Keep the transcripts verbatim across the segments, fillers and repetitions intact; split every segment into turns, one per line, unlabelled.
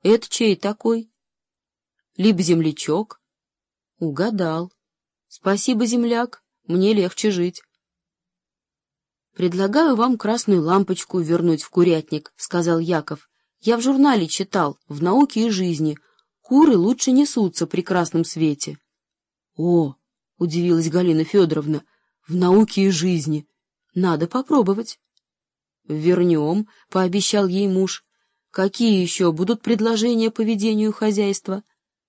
Это чей такой? Либо землячок? Угадал. Спасибо, земляк, мне легче жить. Предлагаю вам красную лампочку вернуть в курятник, сказал Яков. Я в журнале читал, в «Науке и жизни», куры лучше несутся при красном свете. О, удивилась Галина Федоровна, в «Науке и жизни». Надо попробовать. Вернем, пообещал ей муж. Какие еще будут предложения по ведению хозяйства?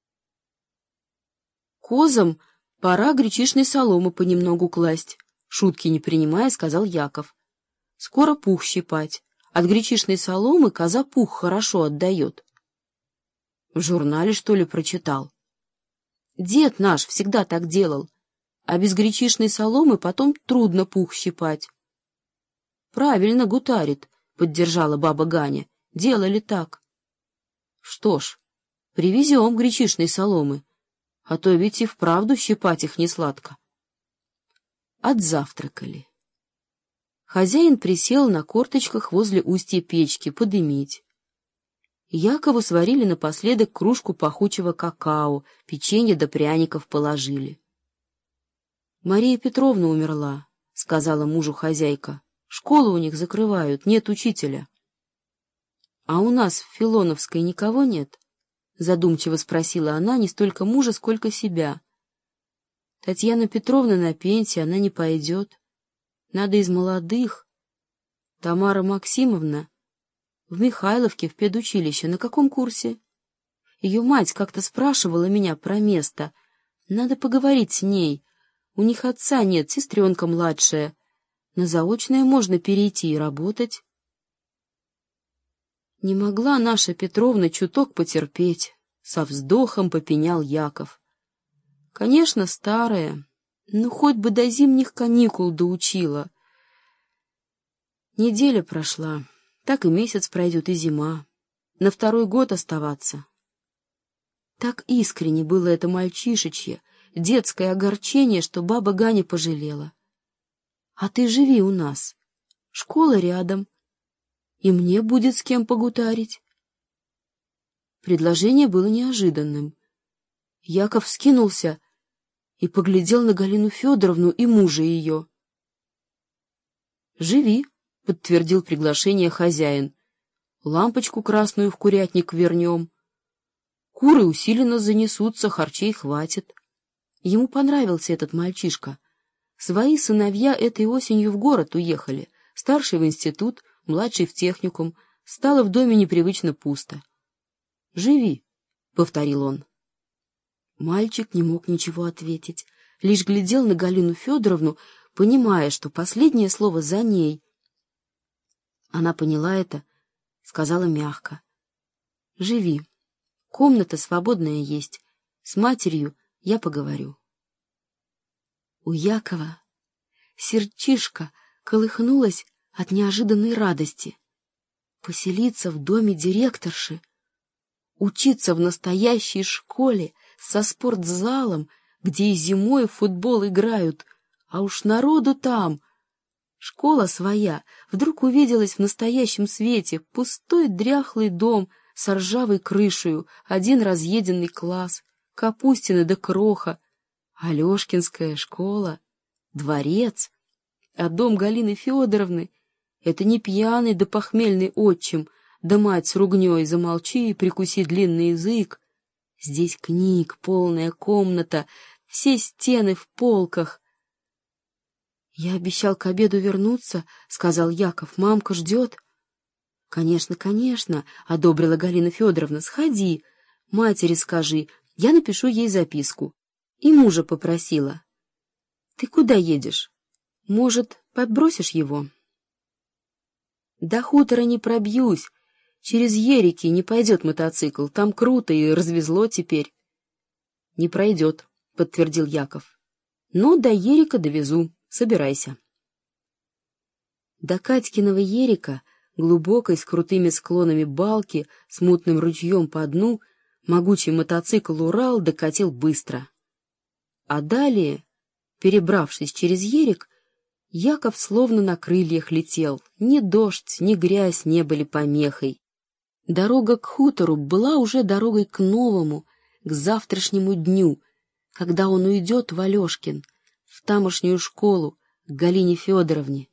Козам пора гречишной соломы понемногу класть, шутки не принимая, сказал Яков. Скоро пух щипать. От гречишной соломы коза пух хорошо отдает. В журнале, что ли, прочитал? Дед наш всегда так делал, а без гречишной соломы потом трудно пух щипать. Правильно гутарит, поддержала баба Ганя. Делали так. Что ж, привезем гречишной соломы, а то ведь и вправду щипать их не сладко. Отзавтракали. Хозяин присел на корточках возле устья печки подымить. Якову сварили напоследок кружку пахучего какао, печенье да пряников положили. — Мария Петровна умерла, — сказала мужу хозяйка. — Школу у них закрывают, нет учителя. — А у нас в Филоновской никого нет? — задумчиво спросила она не столько мужа, сколько себя. — Татьяна Петровна на пенсии, она не пойдет. Надо из молодых. Тамара Максимовна в Михайловке в педучилище. На каком курсе? Ее мать как-то спрашивала меня про место. Надо поговорить с ней. У них отца нет, сестренка младшая. На заочное можно перейти и работать. Не могла наша Петровна чуток потерпеть. Со вздохом попенял Яков. Конечно, старая. Ну, хоть бы до зимних каникул доучила. Неделя прошла, так и месяц пройдет, и зима. На второй год оставаться. Так искренне было это мальчишечье, детское огорчение, что баба Ганя пожалела. А ты живи у нас. Школа рядом. И мне будет с кем погутарить. Предложение было неожиданным. Яков вскинулся и поглядел на Галину Федоровну и мужа ее. — Живи, — подтвердил приглашение хозяин. — Лампочку красную в курятник вернем. Куры усиленно занесутся, харчей хватит. Ему понравился этот мальчишка. Свои сыновья этой осенью в город уехали, старший в институт, младший в техникум. Стало в доме непривычно пусто. — Живи, — повторил он. Мальчик не мог ничего ответить, лишь глядел на Галину Федоровну, понимая, что последнее слово за ней. Она поняла это, сказала мягко. — Живи. Комната свободная есть. С матерью я поговорю. У Якова сердчишка колыхнулась от неожиданной радости. Поселиться в доме директорши, учиться в настоящей школе со спортзалом, где и зимой в футбол играют, а уж народу там. Школа своя вдруг увиделась в настоящем свете, пустой дряхлый дом с ржавой крышею, один разъеденный класс, Капустина да Кроха, Алешкинская школа, дворец, а дом Галины Федоровны — это не пьяный да похмельный отчим, да мать с ругней замолчи и прикуси длинный язык. Здесь книг, полная комната, все стены в полках. — Я обещал к обеду вернуться, — сказал Яков. — Мамка ждет. — Конечно, конечно, — одобрила Галина Федоровна. — Сходи, матери скажи, я напишу ей записку. И мужа попросила. — Ты куда едешь? Может, подбросишь его? — До хутора не пробьюсь. Через Ерики не пойдет мотоцикл, там круто и развезло теперь. — Не пройдет, — подтвердил Яков. — Но до Ерика довезу, собирайся. До Катькиного Ерика, глубокой, с крутыми склонами балки, с мутным ручьем по дну, могучий мотоцикл «Урал» докатил быстро. А далее, перебравшись через Ерик, Яков словно на крыльях летел. Ни дождь, ни грязь не были помехой. Дорога к хутору была уже дорогой к новому, к завтрашнему дню, когда он уйдет в Алешкин, в тамошнюю школу, к Галине Федоровне.